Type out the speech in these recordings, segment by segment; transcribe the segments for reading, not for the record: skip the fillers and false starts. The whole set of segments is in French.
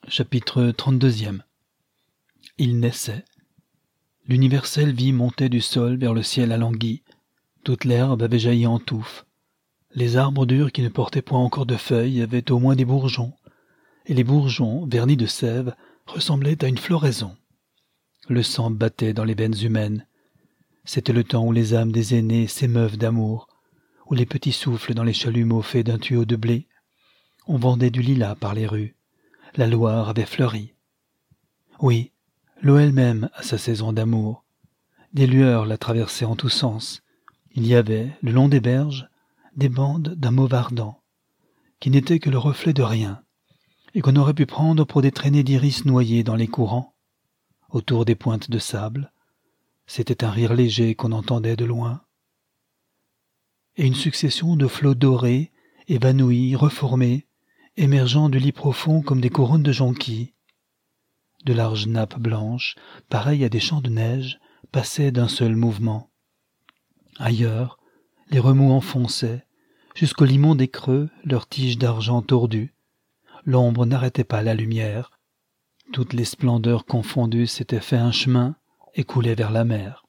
Chapitre 32. Il naissait. L'universelle vie montait du sol vers le ciel alangui. Toute l'herbe avait jailli en touffes. Les arbres durs qui ne portaient point encore de feuilles avaient au moins des bourgeons, et les bourgeons, vernis de sève, ressemblaient à une floraison. Le sang battait dans les veines humaines. C'était le temps où les âmes des aînés s'émeuvent d'amour, où les petits soufflent dans les chalumeaux faits d'un tuyau de blé. On vendait du lilas par les rues. La Loire avait fleuri. Oui, l'eau elle-même a sa saison d'amour. Des lueurs la traversaient en tous sens. Il y avait, le long des berges, des bandes d'un mauve ardent, qui n'étaient que le reflet de rien, et qu'on aurait pu prendre pour des traînées d'iris noyés dans les courants. Autour des pointes de sable, c'était un rire léger qu'on entendait de loin. Et une succession de flots dorés, évanouis, reformés, émergeant du lit profond comme des couronnes de jonquilles. De larges nappes blanches, pareilles à des champs de neige, passaient d'un seul mouvement. Ailleurs, les remous enfonçaient, jusqu'au limon des creux, leurs tiges d'argent tordues. L'ombre n'arrêtait pas la lumière. Toutes les splendeurs confondues s'étaient fait un chemin et coulaient vers la mer.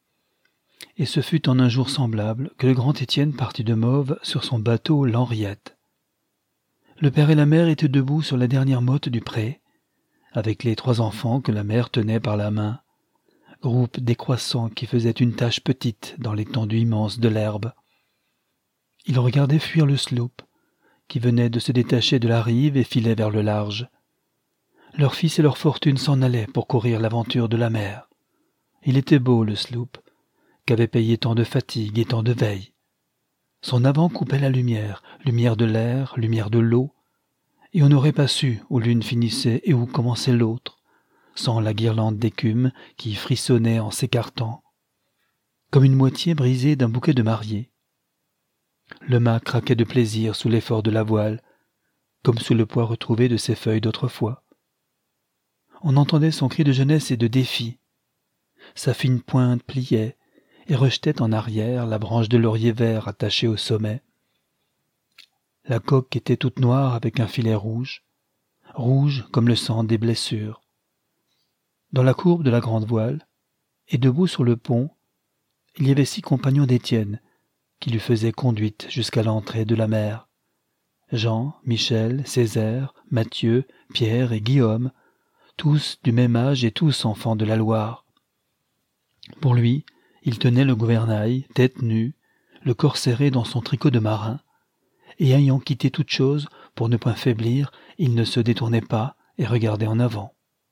Et ce fut en un jour semblable que le grand Étienne partit de Mauves sur son bateau l'Henriette. Le père et la mère étaient debout sur la dernière motte du pré, avec les 3 enfants que la mère tenait par la main, groupe décroissant qui faisait une tache petite dans l'étendue immense de l'herbe. Ils regardaient fuir le sloop, qui venait de se détacher de la rive et filait vers le large. Leurs fils et leur fortune s'en allaient pour courir l'aventure de la mer. Il était beau, le sloop, qu'avait payé tant de fatigues et tant de veilles. Son avant coupait la lumière, lumière de l'air, lumière de l'eau, et on n'aurait pas su où l'une finissait et où commençait l'autre, sans la guirlande d'écume qui frissonnait en s'écartant, comme une moitié brisée d'un bouquet de mariée. Le mât craquait de plaisir sous l'effort de la voile, comme sous le poids retrouvé de ses feuilles d'autrefois. On entendait son cri de jeunesse et de défi. Sa fine pointe pliait et rejetait en arrière la branche de laurier vert attachée au sommet. La coque était toute noire avec un filet rouge, rouge comme le sang des blessures. Dans la courbe de la grande voile, et debout sur le pont, il y avait 6 compagnons d'Étienne qui lui faisaient conduite jusqu'à l'entrée de la mer. Jean, Michel, Césaire, Mathieu, Pierre et Guillaume, tous du même âge et tous enfants de la Loire. Pour lui, il tenait le gouvernail, tête nue, le corps serré dans son tricot de marin, et ayant quitté toute chose pour ne point faiblir, il ne se détournait pas et regardait en avant.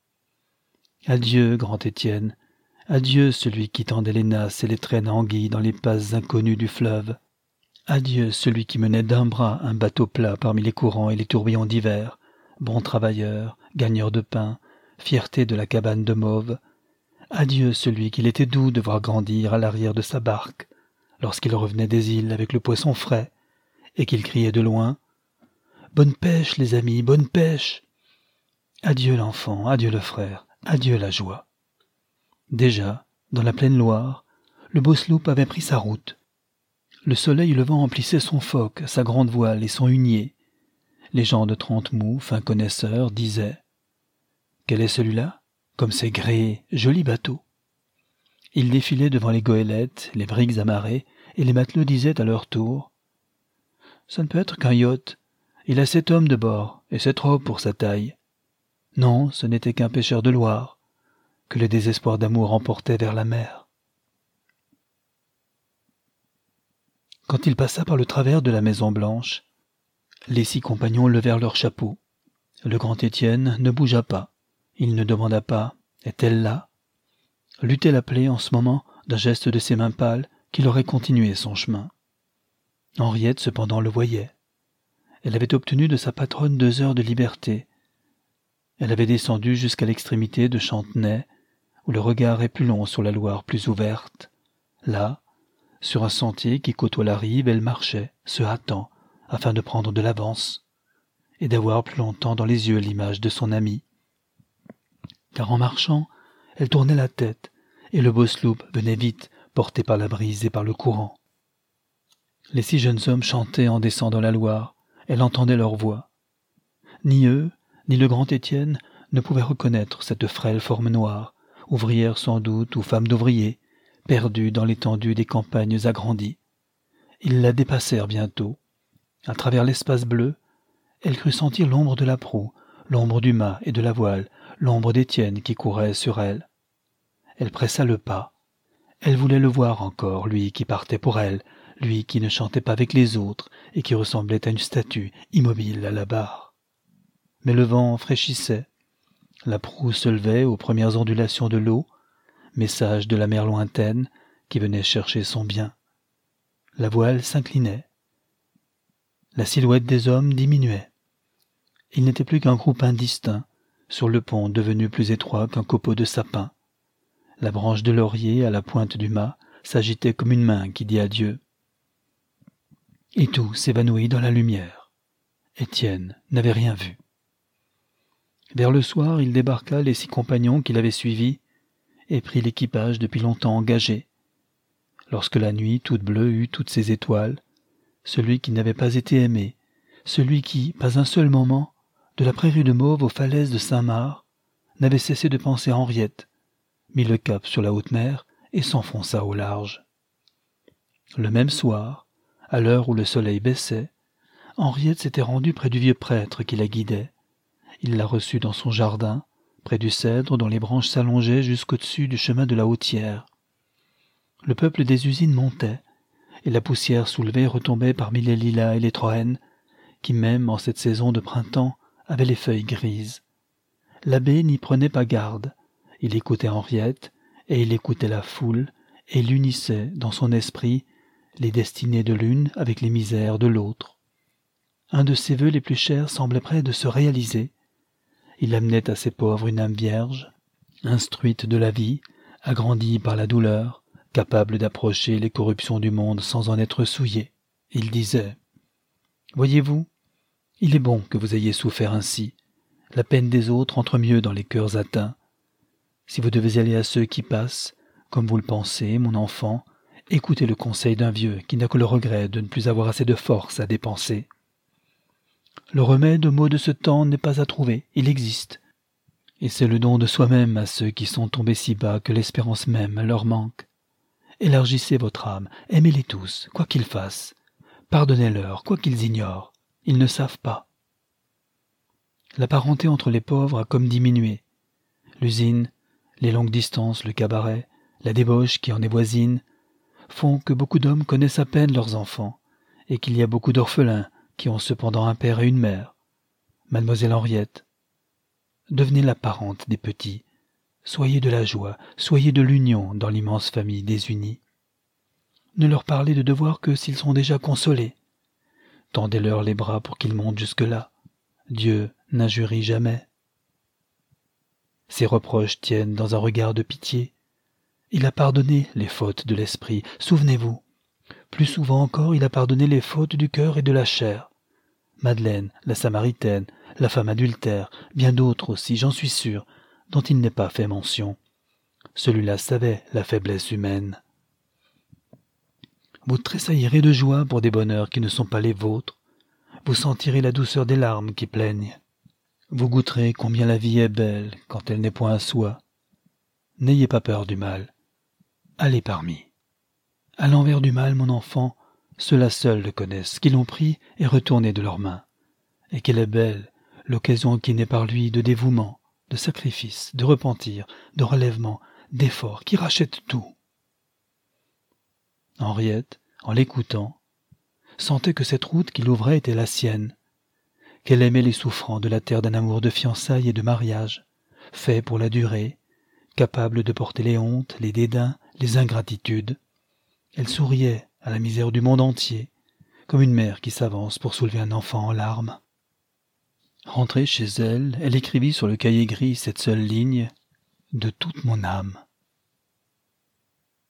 Adieu, grand Étienne, adieu celui qui tendait les nasses et les traînes anguilles dans les passes inconnues du fleuve. Adieu celui qui menait d'un bras un bateau plat parmi les courants et les tourbillons d'hiver, bon travailleur, gagneur de pain, fierté de la cabane de Mauves. Adieu celui qu'il était doux de voir grandir à l'arrière de sa barque, lorsqu'il revenait des îles avec le poisson frais, et qu'il criait de loin « Bonne pêche, les amis, bonne pêche !» Adieu l'enfant, adieu le frère, adieu la joie. Déjà, dans la pleine Loire, le beau sloop avait pris sa route. Le soleil levant emplissait son foc, sa grande voile et son hunier. Les gens de Trente-Mous, fins connaisseurs, disaient « Quel est celui-là ? Comme c'est gréé, joli bateau !» Il défilait devant les goélettes, les brigues amarrées, et les matelots disaient à leur tour « Ça ne peut être qu'un yacht. Il a 7 hommes de bord, et c'est trop pour sa taille. » Non, ce n'était qu'un pêcheur de Loire, que le désespoir d'amour emportait vers la mer. Quand il passa par le travers de la Maison Blanche, les 6 compagnons levèrent leurs chapeaux. Le grand Étienne ne bougea pas. Il ne demanda pas « Est-elle là ?» L'eût-elle appelé en ce moment d'un geste de ses mains pâles qu'il aurait continué son chemin. Henriette cependant le voyait. Elle avait obtenu de sa patronne 2 heures de liberté. Elle avait descendu jusqu'à l'extrémité de Chantenay, où le regard est plus long sur la Loire plus ouverte. Là, sur un sentier qui côtoie la rive, elle marchait, se hâtant, afin de prendre de l'avance, et d'avoir plus longtemps dans les yeux l'image de son ami. Car en marchant, elle tournait la tête, et le beau sloop venait vite, porté par la brise et par le courant. Les 6 jeunes hommes chantaient en descendant la Loire, elle entendait leur voix. Ni eux, ni le grand Étienne ne pouvaient reconnaître cette frêle forme noire, ouvrière sans doute ou femme d'ouvrier, perdue dans l'étendue des campagnes agrandies. Ils la dépassèrent bientôt. À travers l'espace bleu, elle crut sentir l'ombre de la proue, l'ombre du mât et de la voile, l'ombre d'Étienne qui courait sur elle. Elle pressa le pas. Elle voulait le voir encore, lui qui partait pour elle, lui qui ne chantait pas avec les autres et qui ressemblait à une statue immobile à la barre. Mais le vent fraîchissait. La proue se levait aux premières ondulations de l'eau, message de la mer lointaine qui venait chercher son bien. La voile s'inclinait. La silhouette des hommes diminuait. Ils n'étaient plus qu'un groupe indistinct, sur le pont devenu plus étroit qu'un copeau de sapin. La branche de laurier à la pointe du mât s'agitait comme une main qui dit adieu. Et tout s'évanouit dans la lumière. Étienne n'avait rien vu. Vers le soir, il débarqua les 6 compagnons qui l'avaient suivi et prit l'équipage depuis longtemps engagé. Lorsque la nuit toute bleue eut toutes ses étoiles, celui qui n'avait pas été aimé, celui qui, pas un seul moment, de la prairie de Mauve aux falaises de Saint-Marc, n'avait cessé de penser à Henriette, mit le cap sur la haute mer et s'enfonça au large. Le même soir, à l'heure où le soleil baissait, Henriette s'était rendue près du vieux prêtre qui la guidait. Il la reçut dans son jardin, près du cèdre dont les branches s'allongeaient jusqu'au-dessus du chemin de la Hautière. Le peuple des usines montait, et la poussière soulevée retombait parmi les lilas et les troènes, qui même en cette saison de printemps avaient les feuilles grises. L'abbé n'y prenait pas garde. Il écoutait Henriette, et il écoutait la foule, et il unissait dans son esprit les destinées de l'une avec les misères de l'autre. Un de ses vœux les plus chers semblait près de se réaliser. Il amenait à ses pauvres une âme vierge, instruite de la vie, agrandie par la douleur, capable d'approcher les corruptions du monde sans en être souillée. Il disait « Voyez-vous, il est bon que vous ayez souffert ainsi. La peine des autres entre mieux dans les cœurs atteints. Si vous devez aller à ceux qui passent, comme vous le pensez, mon enfant, écoutez le conseil d'un vieux qui n'a que le regret de ne plus avoir assez de force à dépenser. Le remède aux maux de ce temps n'est pas à trouver, il existe. Et c'est le don de soi-même à ceux qui sont tombés si bas que l'espérance même leur manque. Élargissez votre âme, aimez-les tous, quoi qu'ils fassent. Pardonnez-leur, quoi qu'ils ignorent, ils ne savent pas. La parenté entre les pauvres a comme diminué. L'usine, les longues distances, le cabaret, la débauche qui en est voisine, font que beaucoup d'hommes connaissent à peine leurs enfants, et qu'il y a beaucoup d'orphelins qui ont cependant un père et une mère. Mademoiselle Henriette, devenez la parente des petits, soyez de la joie, soyez de l'union dans l'immense famille désunie. Ne leur parlez de devoir que s'ils sont déjà consolés. Tendez-leur les bras pour qu'ils montent jusque-là. Dieu n'injurie jamais. Ses reproches tiennent dans un regard de pitié. Il a pardonné les fautes de l'esprit, souvenez-vous. Plus souvent encore, il a pardonné les fautes du cœur et de la chair. Madeleine, la Samaritaine, la femme adultère, bien d'autres aussi, j'en suis sûr, dont il n'est pas fait mention. Celui-là savait la faiblesse humaine. Vous tressaillirez de joie pour des bonheurs qui ne sont pas les vôtres. Vous sentirez la douceur des larmes qui plaignent. Vous goûterez combien la vie est belle quand elle n'est point à soi. N'ayez pas peur du mal. Allez parmi. À l'envers du mal, mon enfant, ceux-là seuls le connaissent, qui l'ont pris et retourné de leurs mains. Et qu'elle est belle, l'occasion qui naît par lui de dévouement, de sacrifice, de repentir, de relèvement, d'effort, qui rachète tout. Henriette, en l'écoutant, sentait que cette route qu'il ouvrait était la sienne, qu'elle aimait les souffrants de la terre d'un amour de fiançailles et de mariage, fait pour la durée, capable de porter les hontes, les dédains, les ingratitudes. Elle souriait à la misère du monde entier, comme une mère qui s'avance pour soulever un enfant en larmes. Rentrée chez elle, elle écrivit sur le cahier gris cette seule ligne « De toute mon âme ».